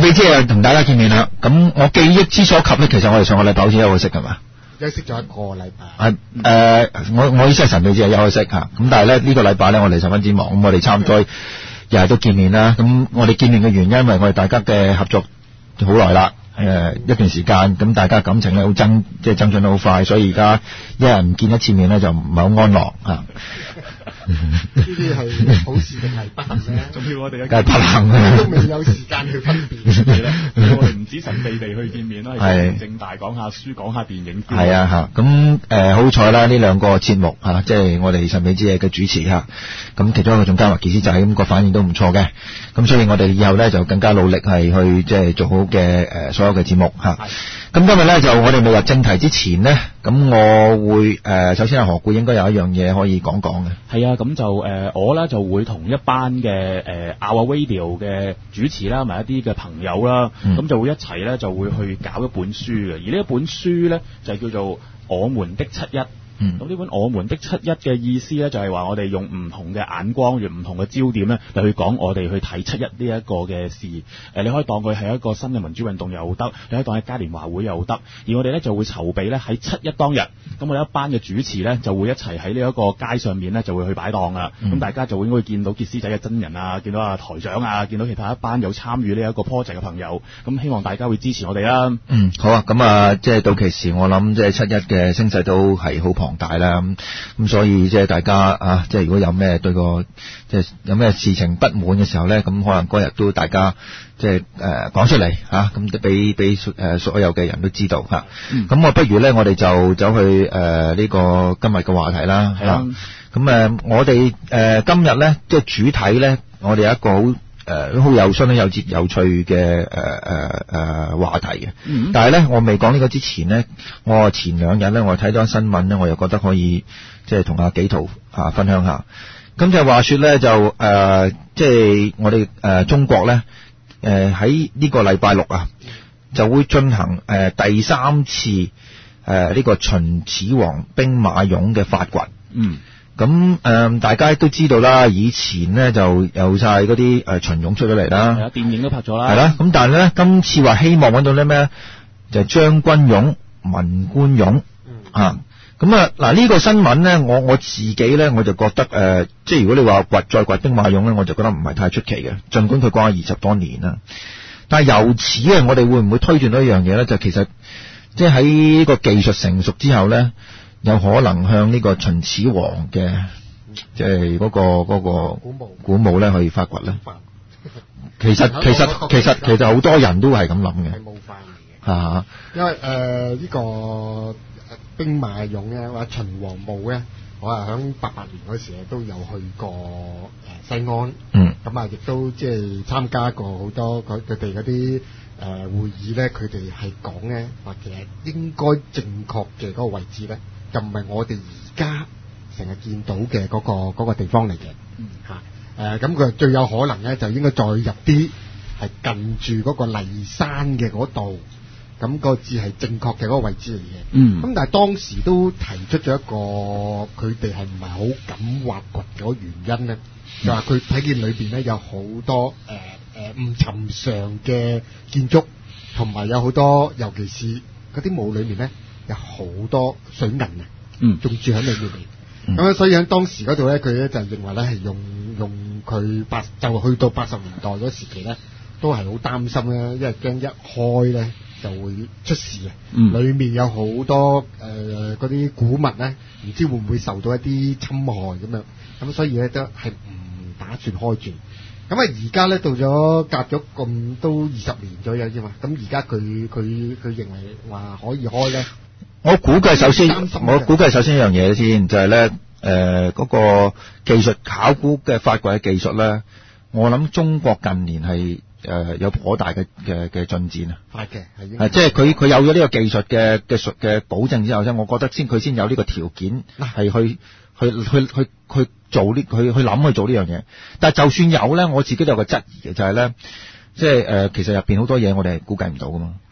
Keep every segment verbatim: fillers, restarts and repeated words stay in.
美姐又同大家見面啦。咁我記憶之所及咧，其實我哋上個禮拜好似休息係嘛？ 休息咗一個禮拜。 係誒，我我意思係神秘姐休息嚇。咁但係咧呢個禮拜咧，我哋十分之忙，咁我哋差唔多日日都見面啦。咁我哋見面嘅原因，因為我哋大家嘅合作好耐啦。誒一段時間，咁大家感情咧好增，即係增長得好快，所以而家一日唔見一次面咧就唔係好安樂嚇。 呢啲係好事定係不幸咧？ 仲要我哋梗係不幸啊！ 都未有時間去分辨。 係啦，我哋唔止神秘地去見面啦，係正大講下書、講下電影。 係啊嚇，咁誒好彩啦！呢兩個節目嚇，即係我哋神秘之夜嘅主持嚇，咁其中一個仲加埋傑斯仔，咁個反應都唔錯嘅。咁所以我哋以後咧就更加努力係去即係做好嘅誒所有嘅節目嚇。咁今日咧就我哋未入正題之前呢，咁我會誒首先係何故應該有一樣嘢可以講講嘅。 係啊，咁就誒、呃、我咧就會同一班嘅誒 Our Radio 嘅主持啦，同埋一啲嘅朋友啦，咁、嗯、就會一齊咧就會去搞一本書嘅，而呢一本書咧就叫做《我們的七一》。嗯，咁呢本我們的七一嘅意思咧，就係話我哋用唔同嘅眼光，用唔同嘅焦點咧，嚟去講我哋去睇七一呢一個嘅事。誒、呃，你可以當佢係一個新嘅民主運動又得，你可以當係嘉年華會又得。而我哋咧就會籌備咧喺七一當日，咁我哋一班嘅主持咧就會一齊喺呢一個街上面咧就會去擺檔啊。咁、嗯、大家就會應該會見到傑斯仔嘅真人啊，見到啊台長啊，見到其他一班有參與呢一個 project 嘅朋友。咁希望大家會支持我哋啦。 嗯，好啊。咁啊，即係到期時，我諗即係七一嘅聲勢都係好龐大啦，咁咁所以即係大家啊，即係如果有咩對個即係有咩事情不滿嘅時候咧，咁可能嗰日都大家即係誒講出嚟嚇，咁俾俾誒所有嘅人都知道嚇。咁、嗯、我不如咧，我哋就走去誒呢、呃這個今日嘅話題啦。係啊。咁誒、呃，我哋誒、呃、今日咧即係主題咧，我哋有一個好。誒好有趣、有節有趣嘅誒誒誒話題嘅、嗯，但係咧我未講呢個之前咧，我前兩日咧我睇咗新聞咧，我又覺得可以即係同阿紀陶啊分享下。咁就話說咧就誒即係我哋誒、呃、中國咧誒喺呢個禮拜六啊就會進行誒、呃、第三次誒呢、呃這個秦始皇兵馬俑嘅發掘。嗯。咁誒、呃，大家都知道啦，以前咧就有晒嗰啲誒秦俑出咗嚟啦，係啊，電影都拍咗啦，係啦。咁但係咧，今次話希望揾到啲咩，就係將軍俑、文官俑、嗯、啊。咁啊，嗱、這、呢個新聞咧，我我自己咧，我就覺得誒、呃，即係如果你話掘再掘兵馬俑咧，我就覺得唔係太出奇嘅，儘管佢講咗二十多年啦。但係由此啊，我哋會唔會推斷到一樣嘢咧？就其實即係喺呢個技術成熟之後咧。有可能向呢個秦始皇嘅即係嗰個嗰個古墓咧去發掘咧。其實其實其實其實好多人都係咁諗嘅。係墓範嚟嘅。嚇！ 因為誒呢、呃這個兵馬俑咧，或者秦王墓咧，我係響八八年嗰時都有去過誒西安。嗯。咁啊，亦都即係參加過好多佢佢哋嗰啲。誒、呃、會議咧，佢哋係講咧，或者應該正確嘅嗰個位置咧，就唔係我哋而家成日見到嘅嗰、嗰個嗰個地方嚟嘅。嗯，嚇誒，咁佢最有可能咧，就應該再入啲係近住嗰個驪山嘅嗰度，咁、嗰個字係正確嘅嗰個位置嚟嘅。嗯，咁但係當時都提出咗一個佢哋係唔係好敢挖掘嘅原因咧，就話佢睇見裏邊咧有好多誒。呃誒、呃、唔尋常嘅建築，同埋有好多，尤其是嗰啲墓裏面咧，有好多水銀啊，嗯，仲住喺裏面嚟。咁、嗯、啊，所以喺當時嗰度咧，佢咧就認為咧係用用佢八就去到八十年代嗰時期咧，都係好擔心咧，因為驚一開咧就會出事啊。嗯，裏面有好多誒嗰啲古物咧，唔知會唔會受到一啲侵害咁樣，咁所以咧都係唔打算開住。咁啊，而家咧到咗隔咗咁都二十年左右啫嘛，咁而家佢佢佢認為話可以開咧， 我估計首先，我估計首先一樣嘢先，就係咧誒嗰個技術考古嘅發掘嘅技術咧，我諗中國近年係誒、呃、有頗大嘅嘅嘅進展啊， 快嘅係應該，即係佢佢有咗呢個技術嘅嘅術嘅保證之後咧，我覺得先佢先有呢個條件係去。去去去去做呢，去去諗去做呢樣嘢。但係就算有咧，我自己都有個質疑嘅，就係、是、咧，即係誒，其實入邊好多嘢我哋係估計唔到噶嘛。係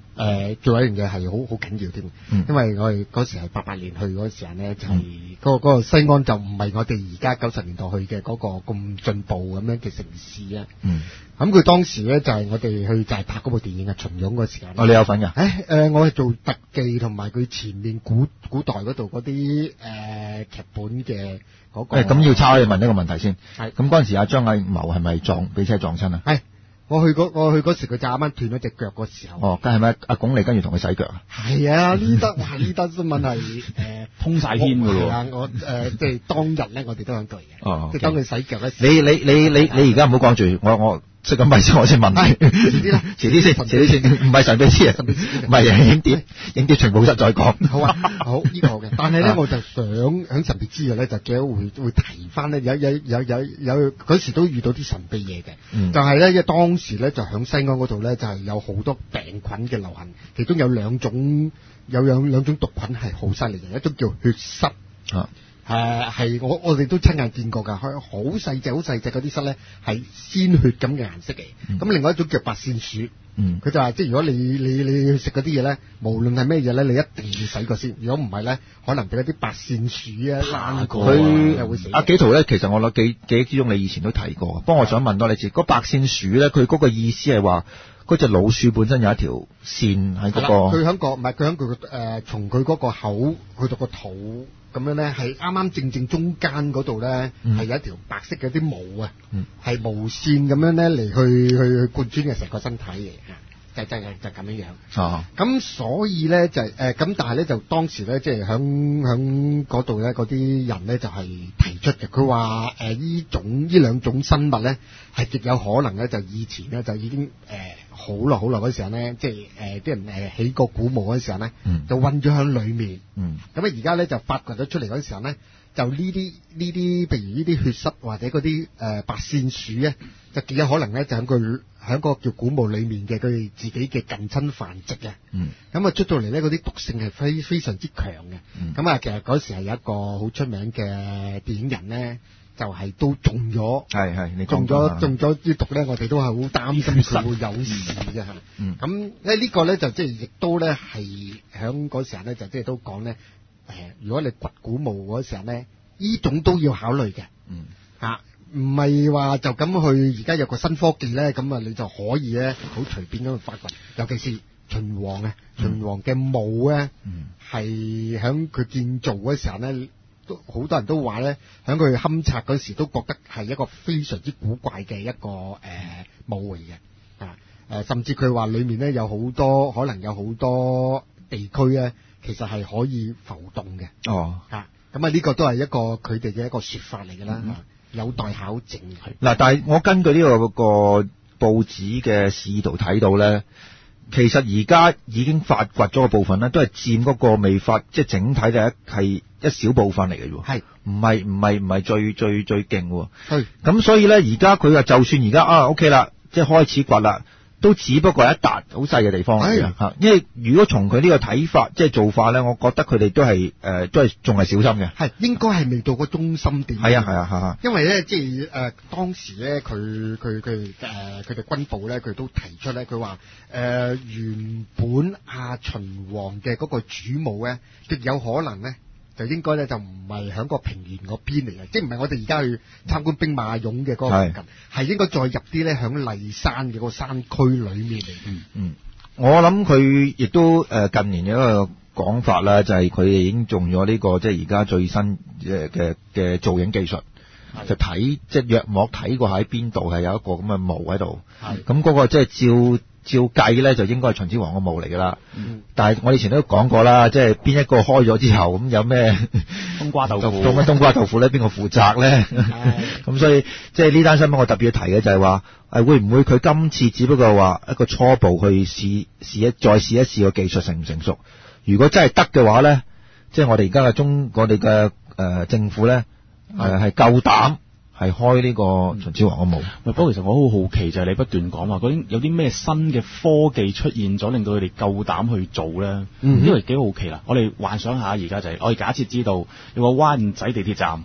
誒仲有一樣嘢係好好緊要添， 嗯、 因為我哋嗰時係八八年去嗰時候咧，就係、是、嗰、嗰個嗰個西安就唔係我哋而家九十年代去嘅嗰個咁進步咁樣嘅城市啊。 嗯， 咁佢當時咧就係、是、我哋去就係拍嗰部電影嘅秦俑嗰時間。 哦，你有份㗎？ 誒、呃、我係做特技同埋佢前面古古代嗰度嗰啲誒劇本嘅嗰、嗰個。 咁、欸、要抄你問一個問題先。 係。咁嗰陣時阿張藝謀係咪撞俾車撞親啊？ 係。我去嗰我去嗰時佢就啱啱斷咗隻腳嗰時候。哦， 梗係咩？阿鞏俐跟住同佢洗腳啊？ 係啊，呢單哇呢單新聞係誒通晒天㗎咯。 係啊，我誒、呃、即係當日咧，我哋都響度嘅。 哦， 即係當佢洗腳咧。 你你你你你而家唔好講住，我我識咁咪先，我先問你。 遲啲啦， 遲啲先，遲啲先，唔係神秘之啊，神秘之唔係影碟，影碟全部室再講。 好啊，好呢、呢個好嘅。但係咧，我就想喺神秘之嘅咧，就幾好會會提翻咧，有有有有有嗰時都遇到啲神秘嘢嘅、嗯，就係、是、咧，因為當時咧就響西安嗰度咧，就係、是、有好多病菌嘅流行，其中有兩種有兩兩種毒菌係好犀利嘅，一種叫血虱。啊誒係、呃、我我哋都親眼見過㗎，佢好細隻好細隻嗰啲虱咧係鮮血咁嘅顏色嘅。咁、嗯、另外一種叫白線鼠，佢、嗯、就話即係如果你你你食嗰啲嘢咧，無論係咩嘢咧，你一定要洗過先。如果唔係咧，可能俾嗰啲白線鼠啊躝過，佢又會死。阿紀陶咧，其實我諗記記憶之中，你以前都提過。不過我想問多你次，嗰白線鼠咧，佢嗰個意思係話嗰隻老鼠本身有一條線喺嗰、那個， 佢喺個唔係佢喺佢個誒從佢嗰個口去到個肚。咁樣咧，係啱啱正正中間嗰度咧，係、嗯、有一條白色嘅啲毛啊，係、嗯、無線咁樣咧嚟去去去貫穿嘅成個身體嘅，就就就咁樣樣。哦，咁所以咧就係誒咁，但係咧就當時咧即係響響嗰度咧嗰啲人咧就係、是、提出嘅，佢話誒呢種呢兩種生物咧係極有可能咧就以前咧就已經誒。呃好耐好耐嗰時候咧，即係誒啲人誒起個古墓嗰時候咧、嗯，就韞咗喺裏面。嗯，咁啊而家咧就發掘咗出嚟嗰時候咧，就呢啲呢啲，譬如呢啲血虱或者嗰啲誒白線鼠咧，就極有可能咧就喺佢喺個叫古墓裏面嘅佢哋自己嘅近親繁殖嘅。嗯，咁啊出到嚟咧，嗰啲毒性係非非常之強嘅。咁、嗯、啊，其實嗰時係有一個好出名嘅電影人咧。就係、是、都中咗，係係你中咗中咗啲毒咧，我哋都係好擔心佢會有事嘅嚇。嗯，咁咧呢個咧就即係亦都咧係響嗰時候咧就即係都講咧誒，如果你掘古墓嗰時候咧，呢種都要考慮嘅。嗯，嚇唔係話就咁去而家有個新科技咧，咁啊你就可以咧好隨便咁去發掘，尤其是秦王啊，秦王嘅墓咧，係響佢建造嗰時候咧。好多人都話咧，喺佢勘察嗰時都覺得係一個非常之古怪嘅一個誒墓嚟嘅，啊誒，甚至佢話裡面咧有好多可能有好多地區咧，其實係可以浮動嘅。哦，啊，咁啊呢個都係一個佢哋嘅一個説法嚟㗎啦，有待考證。 嗱，但係我根據呢個個報紙嘅示意圖睇到咧。其實而家已經發掘咗個部分咧，都係佔嗰個未發，即係整體嘅一係一小部分嚟嘅喎。係，唔係唔係唔係最最最勁喎。係。咁所以咧，而家佢話就算而家啊 OK 啦，即係開始掘啦，都只不過係一笪好細嘅地方嚟嘅嚇。因為如果從佢呢個睇法，即係做法咧，我覺得佢哋都係誒、呃、都係仲係小心嘅。係，應該係未到個中心點。係啊係啊係啊。因為咧，即係誒、呃、當時咧，佢佢佢誒佢哋軍部咧，佢都提出咧，佢話誒原本阿秦王嘅嗰個主墓咧，極有可能咧。就應該咧就唔係喺個平原嗰邊嚟嘅，即係唔係我哋而家去參觀兵馬俑嘅嗰個附近，係應該再入啲咧響麗山嘅嗰個山區裏面嚟。嗯嗯，我諗佢亦都誒近年有一個講法啦，就係佢哋已經用咗呢個即係而家最新嘅嘅嘅造影技術，就睇即係約莫睇過喺邊度係有一個咁嘅墓喺度。係咁嗰個即係照。照計咧就應該係秦始皇個墓嚟㗎啦，但係我以前都講過啦，即係邊一個開咗之後咁有咩冬瓜豆腐，到乜冬瓜豆腐咧？邊個負責咧？咁所以即係呢單新聞我特別要提嘅就係話，誒會唔會佢今次只不過話一個初步去試試一再試一試個技術成唔成熟？如果真係得嘅話咧，即係我哋而家嘅中我哋嘅誒政府咧誒係夠膽。係開呢個秦始皇嘅墓。不過其實我好好奇就係你不斷講話嗰啲有啲咩新嘅科技出現咗，令到佢哋夠膽去做咧。嗯，因為幾好奇啦。我哋幻想下而家就係、是、我哋假設知道有個灣仔地鐵站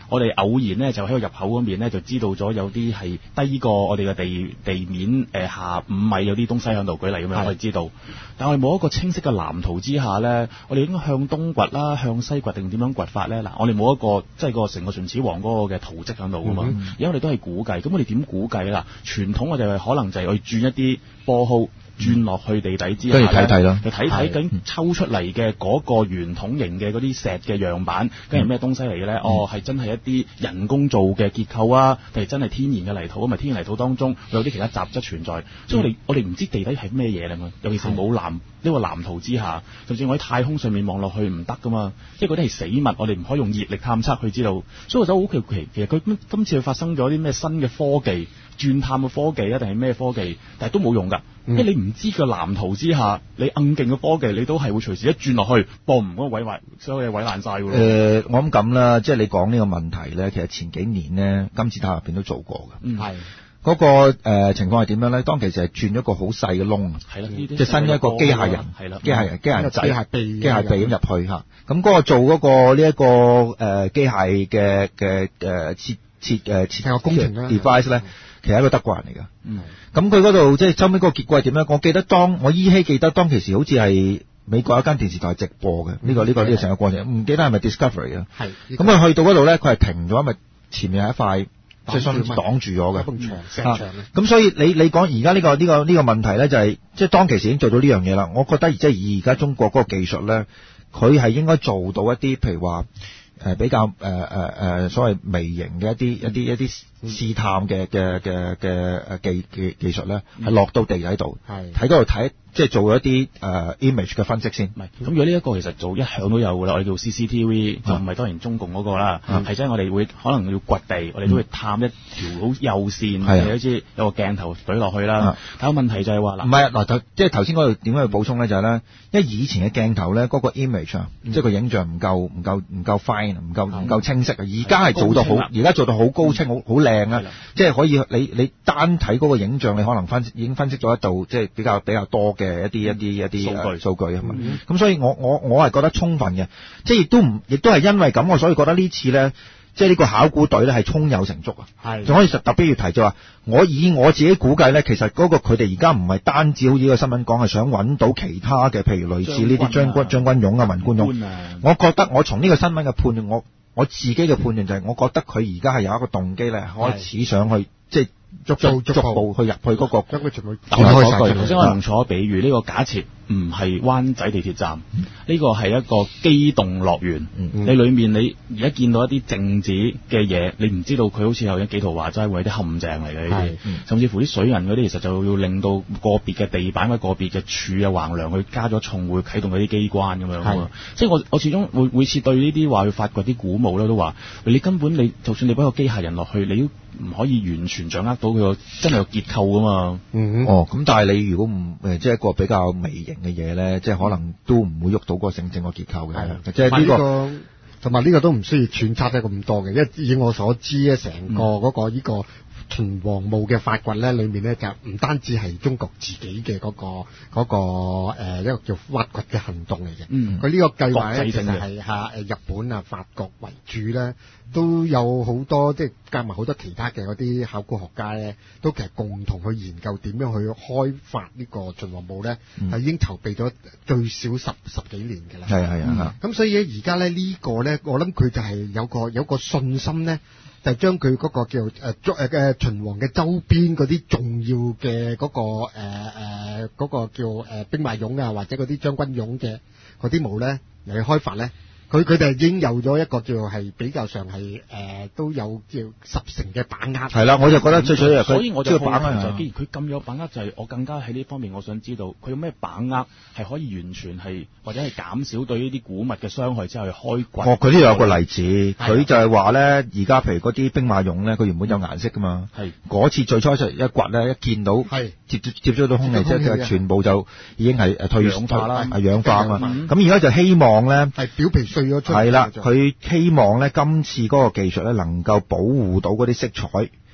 我哋偶然咧就喺個入口嗰邊咧就知道咗有啲係低過我哋嘅地地面誒、呃、下五米有啲東西喺度，舉例咁樣可以知道。但係我哋冇一個清晰嘅藍圖之下咧，我哋應該向東掘啦，向西掘定點樣掘法咧？嗱，我哋冇一個即係個成個秦始皇嗰個嘅圖跡喺度噶嘛，嗯、而家我哋都係估計。咁我哋點估計啦？傳統我哋係可能就係去轉一啲波號。轉落去地底之下， 跟住睇睇咯， 就睇睇究竟抽出嚟嘅嗰個圓筒形嘅嗰啲石嘅樣板，跟住咩東西嚟嘅咧？嗯、哦，係真係一啲人工做嘅結構啊，定係真係天然嘅泥土？咁咪天然泥土當中有啲其他雜質存在，所以我哋、嗯、我哋唔知地底係咩嘢嚟嘛。尤其是冇藍呢、呢個藍圖之下，甚至我喺太空上面望落去唔得噶嘛，因為嗰啲係死物，我哋唔可以用熱力探測去知道。所以我覺得好奇奇，其實佢今次發生咗啲咩新嘅科技？鑽探嘅科技啊，定係咩科技？但係都冇用㗎，因為你唔知個藍圖之下，你硬勁嘅科技，你都係會隨時一轉落去，嘣唔嗰個毀壞，所有嘢毀爛晒㗎咯。 誒，我諗咁啦，即係你講呢個問題咧，其實前幾年咧，金字塔入邊都做過嘅。 嗯，係。 嗰、那個誒、呃、情況係點樣咧？當其時係轉咗個好細嘅窿， 係啦， 即係新一個機械人， 係啦， 機械人、機械人仔、機械臂、 機械臂咁入去嚇。咁嗰個做嗰個呢一個誒機械嘅嘅誒設設誒設個工程咧 device 咧，其實係一個德國人嚟㗎。 嗯， 咁佢嗰度即係收尾嗰個結果係點咧？我記得當我依稀記得當其時好似係美國有一間電視台直播嘅呢、嗯這個呢、這個呢、這個成個過程，唔記得係咪 Discovery 啊？係。咁佢去到嗰度咧，佢係停咗，因為前面係一塊。即係相擋住咗嘅，咁、嗯、所以你你講而家呢個呢、呢個呢、呢個問題咧，就係、係、即係當其時已經做到呢樣嘢啦。我覺得即係以而家中國嗰個技術咧，佢係應該做到一啲譬如話誒、呃、比較誒誒誒所謂微型嘅一啲一啲一啲試探嘅嘅嘅嘅誒技技技術咧，係、嗯、落到地喺度，喺嗰度睇。即係做一啲誒、uh, image 嘅分析先。唔係，咁如果呢一個其實做一向都有㗎啦，我哋叫 C C T V，、嗯、就唔係當然中共嗰個啦，係即係我哋會可能要掘地，我哋都會探一條好幼線，係、嗯、好似有個鏡頭懟落去啦。但係問題就係話嗱，唔係嗱，即係頭先嗰度點樣去補充咧？就係、是、咧，因為以前嘅鏡頭咧，嗰、那個 image 啊、嗯，即係個影像唔夠唔夠唔夠 fine，唔夠唔夠清晰啊。而家係做到好，而家做到好高清，好好靚啊！即係可以你你單睇嗰個影像，你可能分已經分析咗一度，即係比較比較多嘅一啲一啲。一啲數據數據啊嘛，咁、嗯、所以我我我係覺得充分嘅，即係亦都唔，亦都係因為咁，我所以覺得呢次咧，即係呢個考古隊咧係充有成竹啊，係，仲可以特別要提就話，我以我自己估計咧，其實嗰個佢哋而家唔係單止好似呢個新聞講，係想揾到其他嘅，譬如類似呢啲將軍將軍俑啊、文官俑、啊，我覺得我從呢個新聞嘅判斷，我我自己嘅判斷就係，我覺得佢而家係有一個動機咧，開始想去即係。逐步逐步去入去嗰、那個，將佢全部打開晒。頭先我用錯比喻，呢、這個假設唔係灣仔地鐵站，呢、嗯這個係一個機動樂園。嗯嗯、你裏面你而家見到一啲靜止嘅嘢，你唔知道佢好似有啲幾圖話齋會係啲陷阱嚟嘅呢啲，甚至乎啲水銀嗰啲，其實就要令到個別嘅地板或者個別嘅柱啊橫梁去加咗重，會啟動嗰啲機關咁樣啊。即係我我始終會每次對呢啲話去發掘啲古墓咧，都話你根本你就算你擺個機械人落去，你都唔可以完全掌握到佢個真係個結構噶嘛。嗯，哦，咁但係你如果唔誒即係一個比較微型嘅嘢咧，即係可能都唔會喐到個正正個結構嘅。係，即係呢個同埋呢個都唔需要揣測得咁多嘅，因為以我所知咧，成個嗰個呢個秦皇墓嘅發掘咧，裏面咧就唔單止係中國自己嘅嗰、嗰個嗰、嗰個誒、呃、一個叫挖掘嘅行動嚟嘅。嗯，佢呢個計劃咧其實係嚇誒日本啊、法國為主咧，都有好多即係加埋好多其他嘅嗰啲考古學家咧，都其實共同去研究點樣去開發呢個秦皇墓咧，係、嗯、已經籌備咗最少十十幾年嘅啦。係係啊，咁、嗯、所以咧而家咧呢、呢個咧，我諗佢就係有個有個信心咧。就將佢嗰個叫誒誒嘅秦皇嘅周邊嗰啲重要嘅嗰、嗰個誒誒嗰個叫誒兵馬俑啊，或者嗰啲將軍俑嘅嗰啲墓咧嚟去開發咧。佢佢哋已經有咗一個叫係比較上係誒、呃、都有叫十成嘅把握。係啦，我就覺得最主要係佢，所以我就把握就係，既然佢咁有把握，就係我更加喺呢方面，我想知道佢有咩把握係可以完全係或者係減少對呢啲古物嘅傷害之後去開掘。哦，佢呢度有個例子，佢就係話咧，而家譬如嗰啲兵馬俑咧，佢原本有顏色噶嘛。係嗰次最初就一掘咧，一見到係接接觸到空氣，即係全部就已經係誒退氧化啦，係氧化啊嘛。咁而家就希望咧係表皮。係啦，佢希望咧今次嗰個技術咧能夠保護到嗰啲色彩，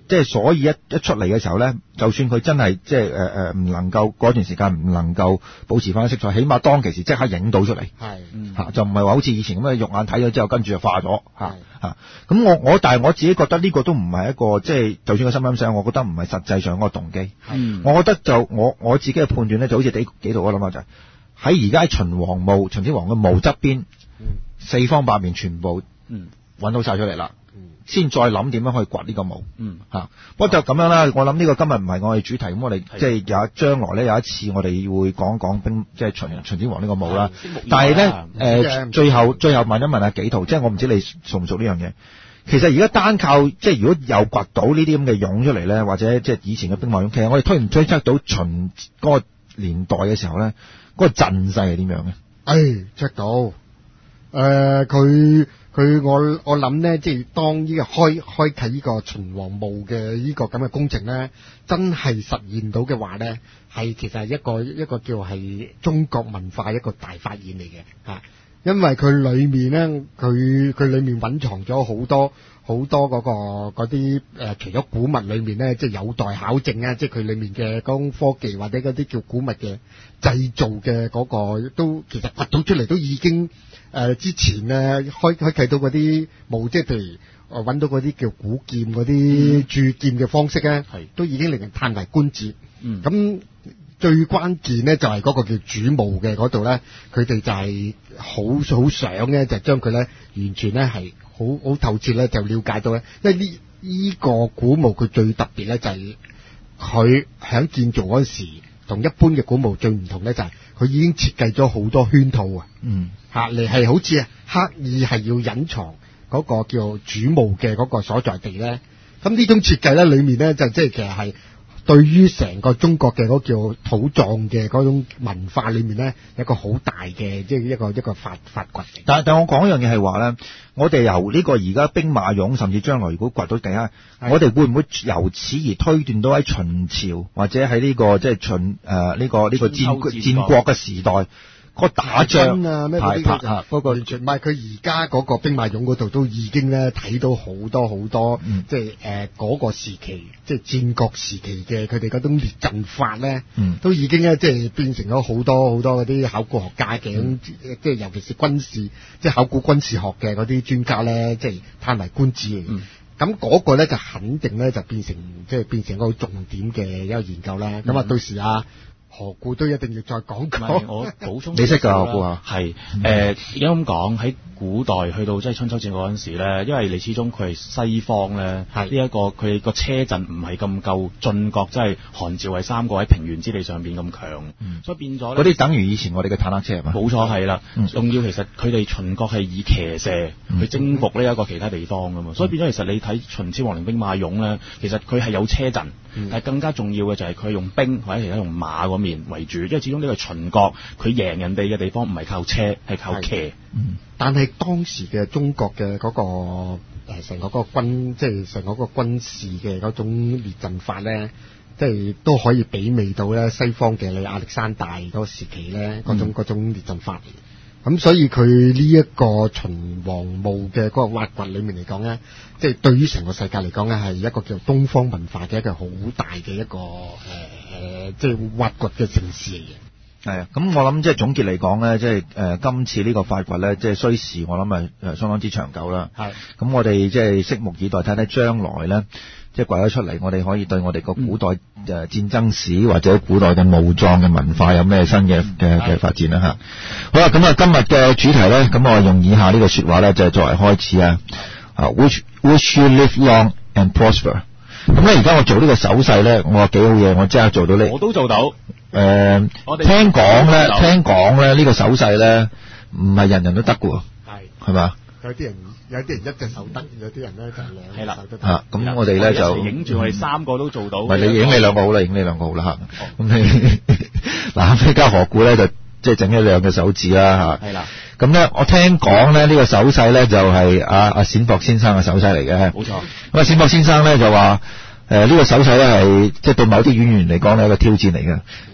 即係所以一一出嚟嘅時候咧，就算佢真係即係誒誒唔能夠嗰段時間唔能夠保持翻色彩，起碼當其時即刻影到出嚟， 係嚇就唔係話好似以前咁樣肉眼睇咗之後跟住就化咗嚇嚇。咁我我但係我自己覺得呢個都唔係一個即係就算個心諗想，我覺得唔係實際上嗰個動機。 嗯， 我覺得就我我自己嘅判斷咧，就好似幾幾度我諗下就係喺而家喺秦皇墓秦始皇嘅墓側邊， 嗯、 四方八面全部嗯揾到晒出嚟啦。 嗯， 先再諗點樣去掘呢個墓， 嗯嚇。不過就咁樣啦。我諗呢個今日唔係我哋主題，咁我哋即係有將來咧有一次我哋會講講兵，即係秦秦始皇呢個墓啦。但係咧誒，最後最後問一問阿紀陶，即係我唔知你熟唔熟呢樣嘢。其實而家單靠即係如果又掘到呢啲咁嘅俑出嚟咧，或者即係以前嘅兵馬俑，其實我哋推唔推測到秦嗰個年代嘅時候咧，嗰個陣勢係點樣嘅？ 誒，check到，誒佢。佢我我諗咧，即係當呢個開開啟呢個秦皇墓嘅呢個咁嘅工程咧，真係實現到嘅話咧，係其實係一個一個叫係中國文化一個大發現嚟嘅嚇，因為佢裏面咧，佢佢裏面隱藏咗好多好多嗰、嗰個嗰啲誒，除咗古物裏面咧，即係有待考證啊，即係佢裏面嘅嗰種科技或者嗰啲叫古物嘅製造嘅嗰、嗰個，都其實掘到出嚟都已經。誒、呃、之前咧開開啟到嗰啲墓，即係譬如誒揾到嗰啲叫古劍嗰啲鑄劍嘅方式咧， 係都已經令人歎為觀止。 嗯， 咁最關鍵咧就係、是、嗰個叫主墓嘅嗰度咧，佢哋就係好好想咧，就將佢咧完全咧係好好透徹咧，就了解到咧，因為呢呢、這個古墓佢最特別咧就係佢喺建造嗰時同一般嘅古墓最唔同咧，就係、是、佢已經設計咗好多圈套啊。 嗯。嚇嚟係好似啊，刻意係要隱藏嗰個叫主墓嘅嗰個所在地咧。咁呢種設計咧，裡面咧就即係其實係對於成個中國嘅嗰叫土葬嘅嗰種文化裡面咧，一個好大嘅即係一個一個發發掘。 但但我講一樣嘢係話咧，我哋由呢個而家兵馬俑，甚至將來如果掘到地下，我哋會唔會由此而推斷到喺秦朝或者喺呢、這個即係秦誒呢、呃這個呢、這個戰戰國嘅時代？個打仗啊咩嗰啲啊， 嗰個完全唔係佢而家嗰個兵馬俑嗰度都已經咧睇到好多好多， 嗯、 即係誒嗰個時期，即係戰國時期嘅佢哋嗰種列陣法咧， 嗯、 都已經咧即係變成咗好多好多嗰啲考古學家嘅，嗯、即係尤其是軍事，即係考古軍事學嘅嗰啲專家咧，即係歎為觀止嚟嘅。咁嗰、嗯、個咧就肯定咧就變成即係變成一個好重點嘅一個研究啦。咁啊、嗯，到時啊。何故都一定要再講講。 我補充， 你識㗎何故啊？ 係誒，而家咁講喺古代去到即係春秋戰國嗰陣時咧，因為你始終佢係西方咧，呢一、這個佢個車陣唔係咁夠晉國，即係韓趙魏三個喺平原之地上邊咁強，嗯、所以變咗嗰啲等於以前我哋嘅坦克車係嘛？ 冇錯係啦，仲、嗯、要其實佢哋秦國係以騎射去征服呢一個其他地方㗎嘛，嗯、所以變咗其實你睇秦始皇陵兵馬俑咧，其實佢係有車陣，嗯、但係更加重要嘅就係佢用兵或者其他用馬嗰面為主，因為始終呢個秦國佢贏人哋嘅地方唔係靠車，係靠騎。 嗯，但係當時嘅中國嘅嗰、那個誒成個嗰個軍，即係成個嗰個軍事嘅嗰種列陣法咧，即係都可以媲美到咧西方嘅你亞歷山大嗰個時期咧嗰種嗰、嗯、種列陣法。咁所以佢呢一個秦皇墓嘅嗰個挖掘裏面嚟講咧，即係對於成個世界嚟講咧，係一個叫東方文化嘅一個好大嘅一個誒誒、呃，即係挖掘嘅城市嚟嘅。 係啊，咁我諗即係總結嚟講咧，即係誒、呃、今次呢個發掘咧，即係需時，我諗係誒相當之長久啦。係，咁我哋即係拭目以待，睇睇將來咧，即係掘咗出嚟，我哋可以對我哋個古代誒、嗯呃、戰爭史或者古代嘅墓葬嘅文化有咩新嘅嘅嘅發展啦嚇。好啦，咁啊今日嘅主題咧，咁我用以下呢個説話咧，就係、是、作為開始啊。啊 ，wish wish you live long and prosper。咁咧而家我做呢個手勢咧，我話幾好嘢，我即刻做到呢。我都做到。誒、呃，聽講咧，聽講咧，呢、這個手勢咧，唔係人人都得嘅喎。係，係嘛？ 有啲人有啲人一隻手得，有啲人咧就兩隻手得。 嚇，咁我哋咧就影住我哋三個都做到。唔係、 嗯、你影你兩個好啦，影你兩個好啦嚇。咁你嗱，依家何故咧就即係整咗兩隻手指啦嚇。係啦。咁咧，我聽講咧呢個手勢咧就係阿阿冼博先生嘅手勢嚟嘅。冇錯。咁啊，冼博先生咧就話。誒呢、呃這個手勢咧係即係對某啲演員嚟講咧一個挑戰嚟嘅，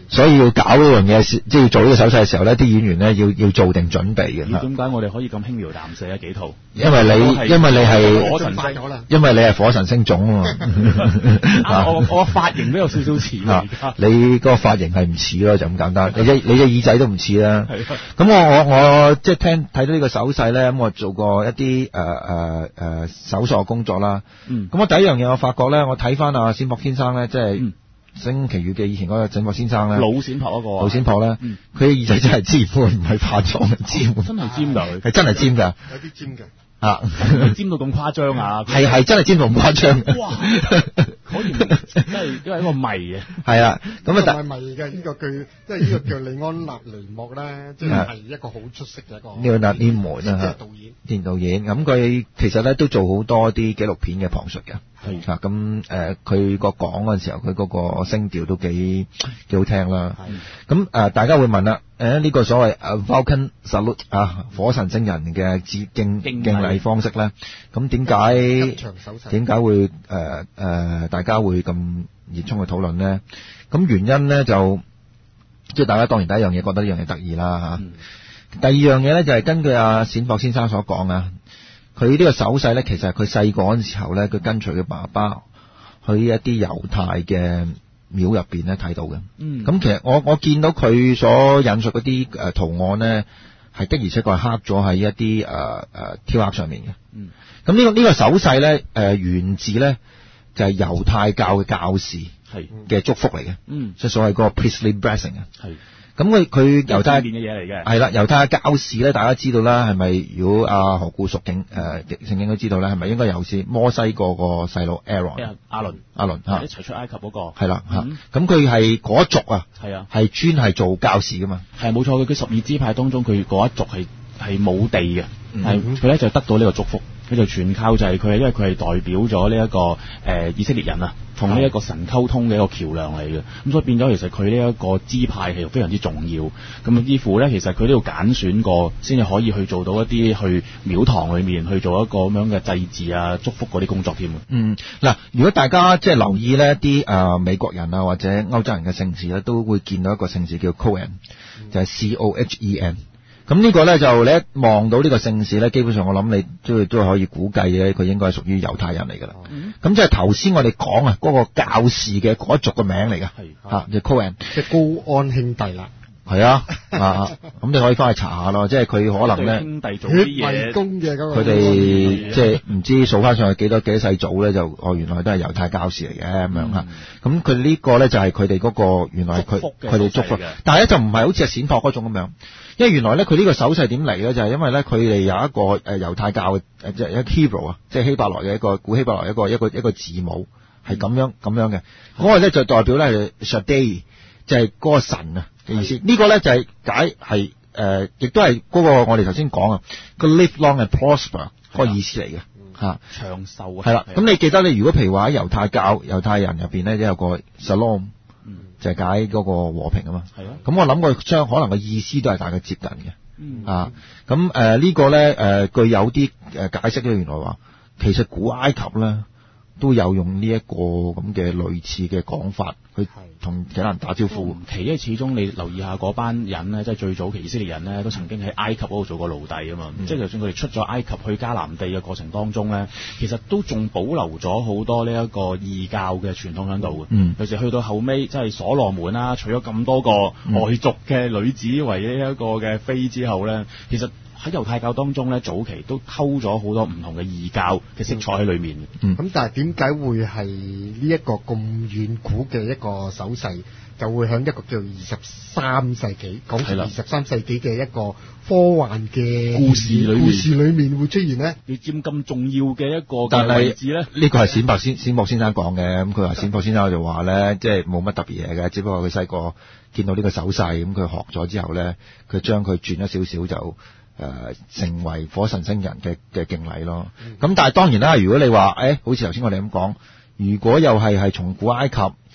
所以要搞呢樣嘢，即係要做呢個手勢嘅時候咧，啲演員咧要要做定準備嘅。 點解我哋可以咁輕描淡寫啊幾套？ 因為你因為你係火神星， 因為你係火神星種啊嘛。我我髮型都有少少似啊， 你個髮型係唔似咯，就咁簡單。你隻你隻耳仔都唔似啦。咁我我我即係聽睇到呢個手勢咧，咁我做過一啲誒誒誒手術工作啦。 嗯。 咁我第一樣嘢我發覺咧，我睇翻阿冼博先生咧，即係。星奇遇記以前嗰個冼博先生咧， 老冼博嗰個， 老冼博咧，佢嘅耳仔真係尖，唔係化妝嘅尖， 真係尖㗎， 係真係尖㗎， 有啲尖㗎， 啊， 尖到咁誇張啊， 係係真係尖到咁誇張， 哇，可以真係因為一個謎嘅， 係啊，咁啊但係謎嘅呢個句，即係呢個叫李安納尼莫咧，即係一個好出色嘅一個， 呢個納尼莫即係導演， 電導演，咁佢其實咧都做好多啲紀錄片嘅旁述嘅。 係啊，咁誒，佢個講嗰陣時候，佢嗰個聲調都幾幾好聽啦。係，咁誒、呃，大家會問啦，誒、呃、呢、這個所謂誒 Vulcan Salute 啊，火神星人嘅致敬敬禮方式咧，咁點解點解會誒誒、呃呃、大家會咁熱衷去討論咧？咁原因咧就即係大家當然第一樣嘢覺得呢樣嘢得意啦嚇。嗯、第二樣嘢咧就係、是、根據阿冼博先生所講啊。佢呢個手勢咧，其實佢細個嗰陣時候咧，佢跟隨佢爸爸去一啲猶太嘅廟入邊咧睇到嘅。嗯，咁其實我我見到佢所引述嗰啲誒圖案咧，係的而且確係刻咗喺一啲誒誒雕刻上面嘅。嗯，咁呢個呢個手勢咧，誒源自咧就係猶太教嘅教士係嘅祝福嚟嘅。嗯，即係所謂嗰個 priestly blessing 啊。係。咁佢佢猶太嘅嘢嚟嘅， 係啦，猶太教士咧，大家知道啦，係咪？如果阿何故熟經誒聖經都知道咧，係咪應該有是摩西個個細佬 Aaron 阿倫阿倫嚇一齊出埃及嗰個係啦嚇，咁佢係嗰一族啊， 係啊， 係專係做教士噶嘛， 係冇錯，佢佢十二支派當中，佢嗰一族係係冇地嘅，係佢咧就得到呢個祝福。佢就全靠就係佢，因為佢係代表咗呢一個誒、呃、以色列人啊，同呢一個神溝通嘅一個橋梁嚟嘅，咁所以變咗其實佢呢一個支派係非常之重要。咁幾乎咧，其實佢都要揀選過，先至可以去做到一啲去廟堂裏面去做一個咁樣嘅祭祀啊、祝福嗰啲工作添。 嗯，嗱，如果大家即係留意呢啲誒美國人啊或者歐洲人嘅姓氏咧，都會見到一個姓氏叫 Cohen，就係 C O H E N。咁呢個咧就你一望到呢個姓氏咧，基本上我諗你都都可以估計嘅，佢應該係屬於猶太人嚟噶啦。咁、嗯、即係頭先我哋講啊，嗰個教士嘅嗰一族嘅名嚟噶，嚇就 Cohen， 即係高安兄弟啦。 係啊，啊咁你可以翻去查下咯，即係佢可能咧兄弟做啲嘢， 佢哋即係唔知數翻上去幾多幾多世祖咧，就哦原來都係猶太教士嚟嘅咁樣嚇。咁佢呢個咧就係佢哋嗰個原來佢佢哋祝福，但係咧就唔係好似係冼博嗰種咁樣。因為原來咧佢呢個手勢點嚟咧，就係因為咧佢哋有一個誒猶太教嘅誒即係一個 Hebrew 啊，即係希伯來嘅一個古希伯來一個一個一個字母係咁樣咁樣嘅。嗰個咧就代表咧係 Shaddai，就係嗰個神啊嘅意思。呢個咧就係解係誒，亦都係嗰個我哋頭先講啊個 live long and prosper 嗰個意思嚟嘅嚇， 長壽啊。係啦， 咁你記得你如果譬如話喺猶太教猶太人入邊咧，都有個 Shalom。就係解嗰個和平啊嘛，係啊，咁我諗佢將可能個意思都係大概接近嘅，嗯、啊，咁誒、呃這個、呢個咧誒據有啲誒解釋咧，原來話其實古埃及咧都有用呢一個咁嘅類似嘅講法去同其他人打招呼。 唔奇，因為始終你留意下嗰班人咧，即係最早期以色列人咧，都曾經喺埃及嗰度做過奴隸啊嘛。嗯、即係就算佢哋出咗埃及去迦南地嘅過程當中咧，其實都仲保留咗好多呢一個異教嘅傳統喺度嘅。嗯，尤其去到後尾，即係所羅門啦，娶咗咁多個外族嘅女子為呢一個嘅妃之後咧，其實喺猶太教當中咧，早期都溝咗好多唔同嘅異教嘅色彩喺裏面。 嗯，咁但係點解會係呢一個咁遠古嘅一個手勢，就會喺一個叫二十三世紀講住二十三世紀嘅一個科幻嘅故事裏面故事裏面會出現呢？ 你佔咁重要嘅一個嘅位置咧？ 呢個係冼博先冼博先生講嘅。咁佢話冼博先生就話咧，即係冇乜特別嘢嘅，只不過佢細個見到呢個手勢，咁佢學咗之後咧，佢將佢轉咗少少就。誒、呃，成為火神星人嘅嘅敬禮咯。咁、嗯、但係當然啦，如果你話誒、欸，好似頭先我哋咁講，如果又係係從古埃及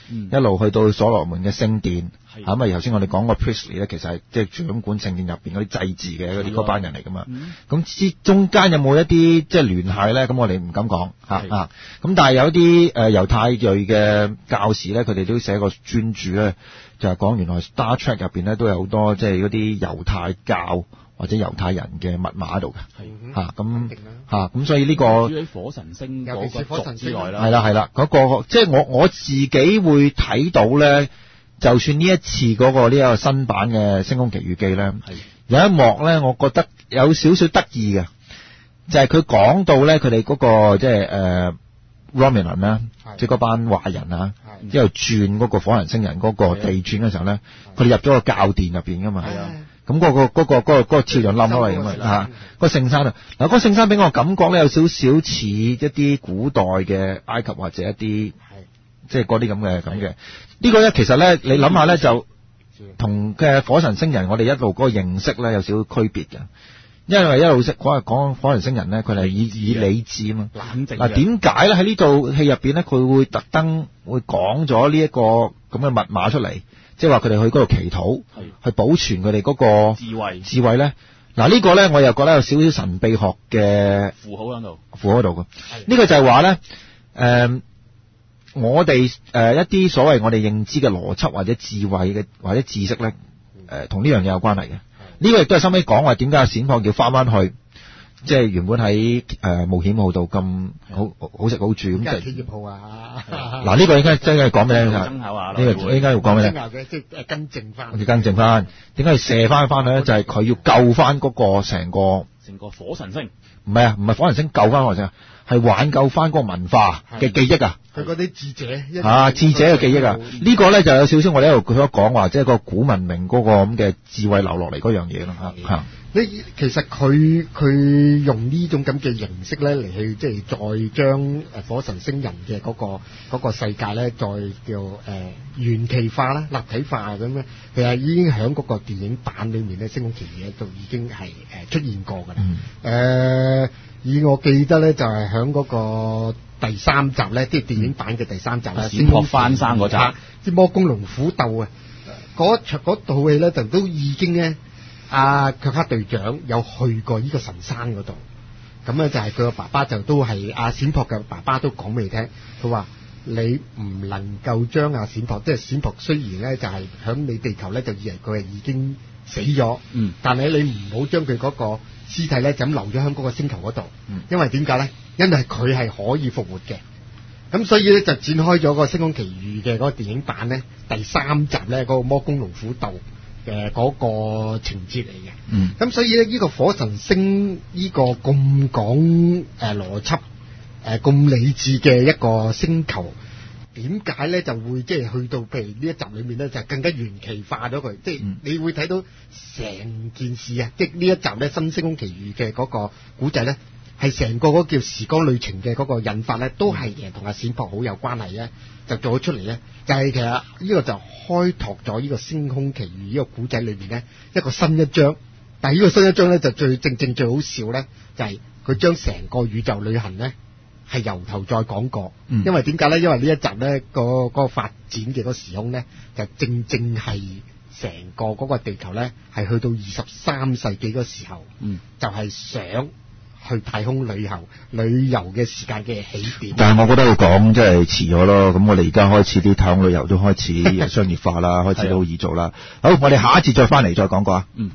嗯、一路去到所羅門嘅聖殿，咁啊頭先我哋講過 priestly 咧，其實係即係掌管聖殿入邊嗰啲祭祀嘅嗰啲嗰班人嚟噶嘛。咁之、嗯、中間有冇一啲即係聯繫咧？咁我哋唔敢講嚇啊。咁但係有啲誒猶太裔嘅教士咧，佢哋都寫過專著咧，就係講原來 Star Trek 入邊咧都有好多即係嗰啲猶太教或者猶太人嘅密碼喺度嘅，嚇咁嚇咁，所以呢、這個喺火神星嗰個族之內啦， 係啦係啦，嗰、那個即係我我自己會睇到咧，就算呢一次嗰、那個呢、這個新版嘅《星空奇遇記》咧，有一幕咧，我覺得有少少得意嘅，就係佢講到咧，佢哋嗰個即係誒 Romulan 啦，即係嗰班壞人啊，之後轉嗰個火人星人嗰個地轉嘅時候咧，佢哋入咗個教殿入邊噶嘛。咁嗰、那個嗰、那個嗰、那個嗰、那個朝陽冧開嚟咁啊！嚇，個聖山啊，嗱，嗰個聖山俾我感覺咧，有少少似一啲古代嘅埃及或者一啲，即係嗰啲咁嘅咁嘅。呢個咧其實咧，你諗下咧，就同嘅火神星人，我哋一路嗰個認識咧有少少區別嘅。因為一路識講講火神星人咧，佢係以以理智啊嘛。冷靜。嗱，點解咧喺呢套戲入邊咧，佢會特登會講咗呢一個咁嘅密碼出嚟？即係話佢哋去嗰度祈禱，去保存佢哋嗰個智慧智慧咧。嗱、這個、呢個咧，我又覺得有少少神秘學嘅符號喺度， 符號喺度嘅。呢個就係話咧，誒、呃，我哋誒、呃、一啲所謂我哋認知嘅邏輯或者智慧嘅或者知識咧，誒、呃，同呢樣嘢有關係嘅。呢、這個亦都係收尾講話點解閃破叫翻翻去。即係原本喺誒冒險號度咁好好食好住咁就企業號啊！ 嗱呢個應該真係講俾你聽，呢個應該要講俾你聽。 嘅即係更正翻。 要更正翻，點解要射翻翻去咧？就係佢要救翻嗰個成個成個火神星。唔係啊，唔係火神星救翻我先，係挽救翻嗰個文化嘅記憶啊！ 佢嗰啲智者啊，智者嘅記憶啊！呢個咧就有少少我哋喺度佢所講話，即係個古文明嗰個咁嘅智慧流落嚟嗰樣嘢咯嚇嚇。 你其實佢佢用呢種咁嘅形式咧嚟去即係再將誒火神星人嘅嗰個嗰個世界咧再叫誒元氣化啦、立體化咁樣，其實已經喺嗰個電影版裏面咧《星空奇遇》就已經係誒出現過㗎啦。誒、嗯呃，以我記得咧就係喺嗰個第三集咧，即係電影版嘅第三集啦， 閃破翻生嗰集， 即魔公龍虎鬥啊！嗰場嗰套戲咧就都已經咧。阿卻克隊長有去過呢個神山嗰度，咁咧就係佢個爸爸就都係阿閃撲嘅爸爸都講俾你聽，佢話你唔能夠將阿閃撲，即係閃撲雖然咧就係響你地球咧就以為佢係已經死咗，嗯，但係你唔好將佢嗰個屍體咧就咁留咗喺嗰個星球嗰度，嗯，因為點解咧？因為佢係可以復活嘅，咁所以咧就展開咗個《星空奇遇》嘅嗰個電影版咧第三集咧嗰個魔公龍虎鬥。嘅嗰個情節嚟嘅，嗯，咁所以咧呢個火神星呢個咁講誒邏輯誒咁理智嘅一個星球，點解咧就會即係去到譬如呢一集裏面咧就更加元氣化咗佢，即係你會睇到成件事啊，即係呢一集咧《新星空奇遇》嘅嗰個古仔咧。係成個嗰叫時光旅程嘅嗰個引發咧，都係誒同阿閃撲好有關係咧，就做咗出嚟咧，就係、是、其實呢個就開拓咗呢個星空奇遇呢個古仔裏面咧一個新一章。但係呢個新一章咧就最正正最好笑咧，就係佢將成個宇宙旅行咧係由頭再講過。嗯、因為點解咧？因為呢一集咧、個嗰、個發展嘅個時空咧，就正正係成個嗰個地球咧係去到二十三世紀嗰時候，嗯、就係想。去太空旅遊旅遊嘅時間嘅起點， 但係我覺得佢講即係遲咗咯。咁我哋而家開始啲太空旅遊都開始商業化啦，開始都好易做啦。好，我哋下一節再翻嚟再講過啊。嗯。